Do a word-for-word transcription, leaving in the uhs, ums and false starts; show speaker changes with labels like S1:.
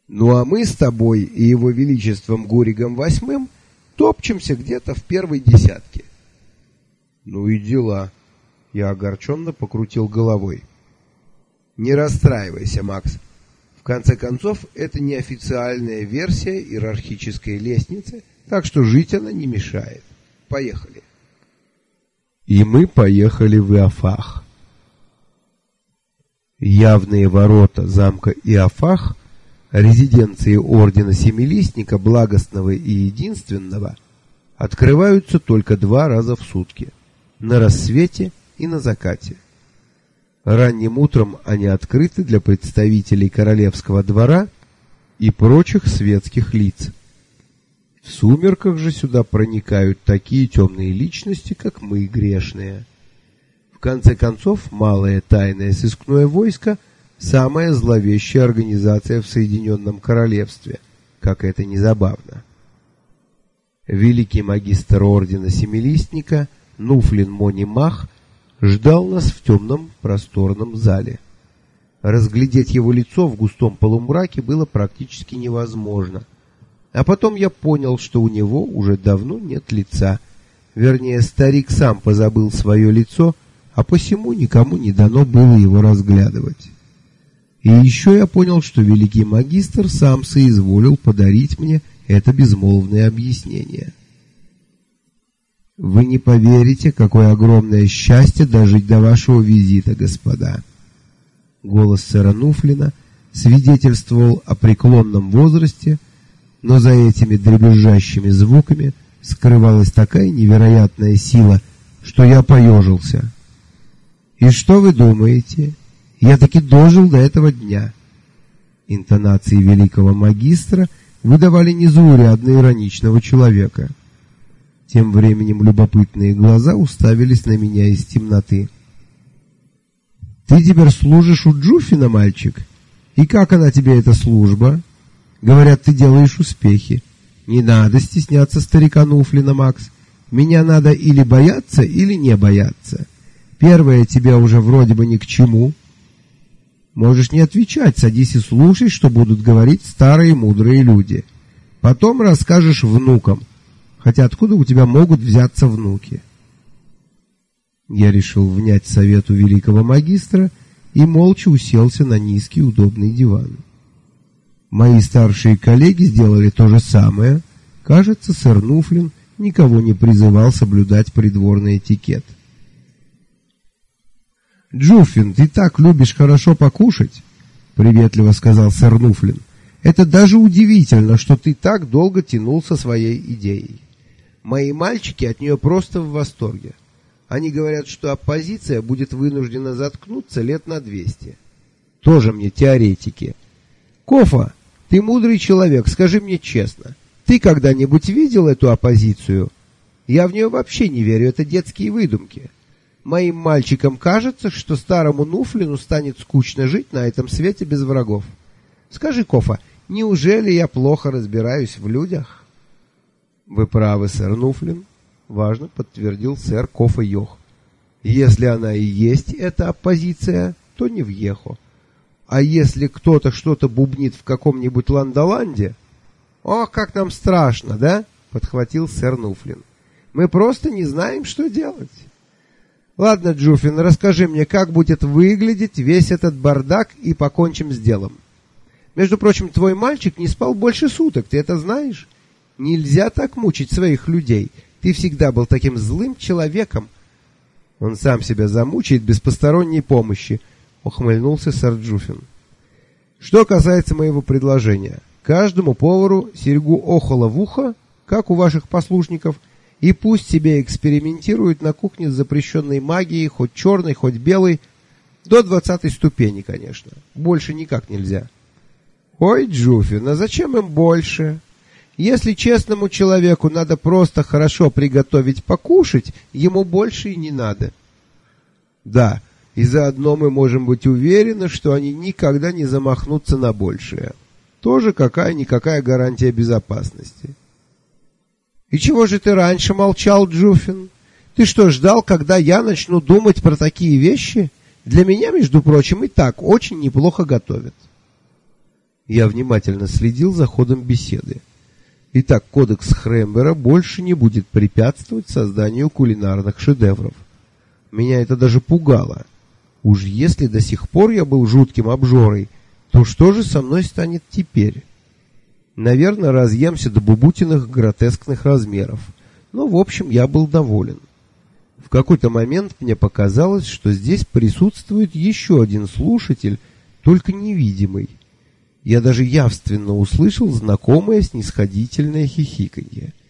S1: Ну а мы с тобой и его величеством Гуригом Восьмым топчемся где-то в первой десятке. Ну и дела. Я огорченно покрутил головой. Не расстраивайся, Макс. В конце концов, это неофициальная версия иерархической лестницы, так что жить она не мешает. Поехали. И мы поехали в Иофах. Явные ворота замка Иофах, резиденции ордена Семилистника Благостного и Единственного, открываются только два раза в сутки, на рассвете и на закате. Ранним утром они открыты для представителей королевского двора и прочих светских лиц. В сумерках же сюда проникают такие темные личности, как мы, грешные. В конце концов, малое тайное сыскное войско — самая зловещая организация в Соединенном Королевстве, как это ни забавно. Великий магистр ордена Семилистника Нуфлин Монимах ждал нас в темном просторном зале. Разглядеть его лицо в густом полумраке было практически невозможно. А потом я понял, что у него уже давно нет лица. Вернее, старик сам позабыл свое лицо, а посему никому не дано было его разглядывать. И еще я понял, что великий магистр сам соизволил подарить мне это безмолвное объяснение. Вы не поверите, какое огромное счастье дожить до вашего визита, господа. Голос сэра Нуфлина свидетельствовал о преклонном возрасте, но за этими дребезжащими звуками скрывалась такая невероятная сила, что я поежился. И что вы думаете? Я таки дожил до этого дня. Интонации великого магистра выдавали незаурядно ироничного человека. Тем временем любопытные глаза уставились на меня из темноты. «Ты теперь служишь у Джуффина, мальчик? И как она тебе, эта служба? Говорят, ты делаешь успехи. Не надо стесняться старика Нуфлина, Макс. Меня надо или бояться, или не бояться. Первое тебе уже вроде бы ни к чему. Можешь не отвечать, садись и слушай, что будут говорить старые мудрые люди. Потом расскажешь внукам. Хотя откуда у тебя могут взяться внуки?» Я решил внять совету великого магистра и молча уселся на низкий удобный диван. Мои старшие коллеги сделали то же самое. Кажется, сэр Нуфлин никого не призывал соблюдать придворный этикет. «Джуффин, ты так любишь хорошо покушать», — приветливо сказал сэр Нуфлин. «Это даже удивительно, что ты так долго тянул со своей идеей. Мои мальчики от нее просто в восторге. Они говорят, что оппозиция будет вынуждена заткнуться лет на двести. Тоже мне теоретики. Кофа, ты мудрый человек, скажи мне честно, ты когда-нибудь видел эту оппозицию? Я в нее вообще не верю, это детские выдумки. Моим мальчикам кажется, что старому Нуфлину станет скучно жить на этом свете без врагов. Скажи, Кофа, неужели я плохо разбираюсь в людях?» «Вы правы, сэр Нуфлин», — важно подтвердил сэр Кофа Йох. «Если она и есть эта оппозиция, то не в Ехо. А если кто-то что-то бубнит в каком-нибудь Ландоланде...» «Ох, как нам страшно, да?» — подхватил сэр Нуфлин. «Мы просто не знаем, что делать. Ладно, Джуффин, расскажи мне, как будет выглядеть весь этот бардак, и покончим с делом. Между прочим, твой мальчик не спал больше суток, ты это знаешь? Нельзя так мучить своих людей. Ты всегда был таким злым человеком». «Он сам себя замучает без посторонней помощи», — ухмыльнулся сэр Джуффин. «Что касается моего предложения, каждому повару серьгу охола в ухо, как у ваших послушников, и пусть себе экспериментируют на кухне с запрещенной магией, хоть черной, хоть белой, до двадцатой ступени, конечно. Больше никак нельзя». «Ой, Джуффин, а зачем им больше? Если честному человеку надо просто хорошо приготовить покушать, ему больше и не надо». «Да, и заодно мы можем быть уверены, что они никогда не замахнутся на большее. Тоже какая-никакая гарантия безопасности». «И чего же ты раньше молчал, Джуффин? Ты что, ждал, когда я начну думать про такие вещи? Для меня, между прочим, и так очень неплохо готовят». Я внимательно следил за ходом беседы. Итак, кодекс Хрембера больше не будет препятствовать созданию кулинарных шедевров. Меня это даже пугало. Уж если до сих пор я был жутким обжорой, то что же со мной станет теперь? Наверное, разъемся до бубутиных гротескных размеров. Но, в общем, я был доволен. В какой-то момент мне показалось, что здесь присутствует еще один слушатель, только невидимый. Я даже явственно услышал знакомое снисходительное хихиканье.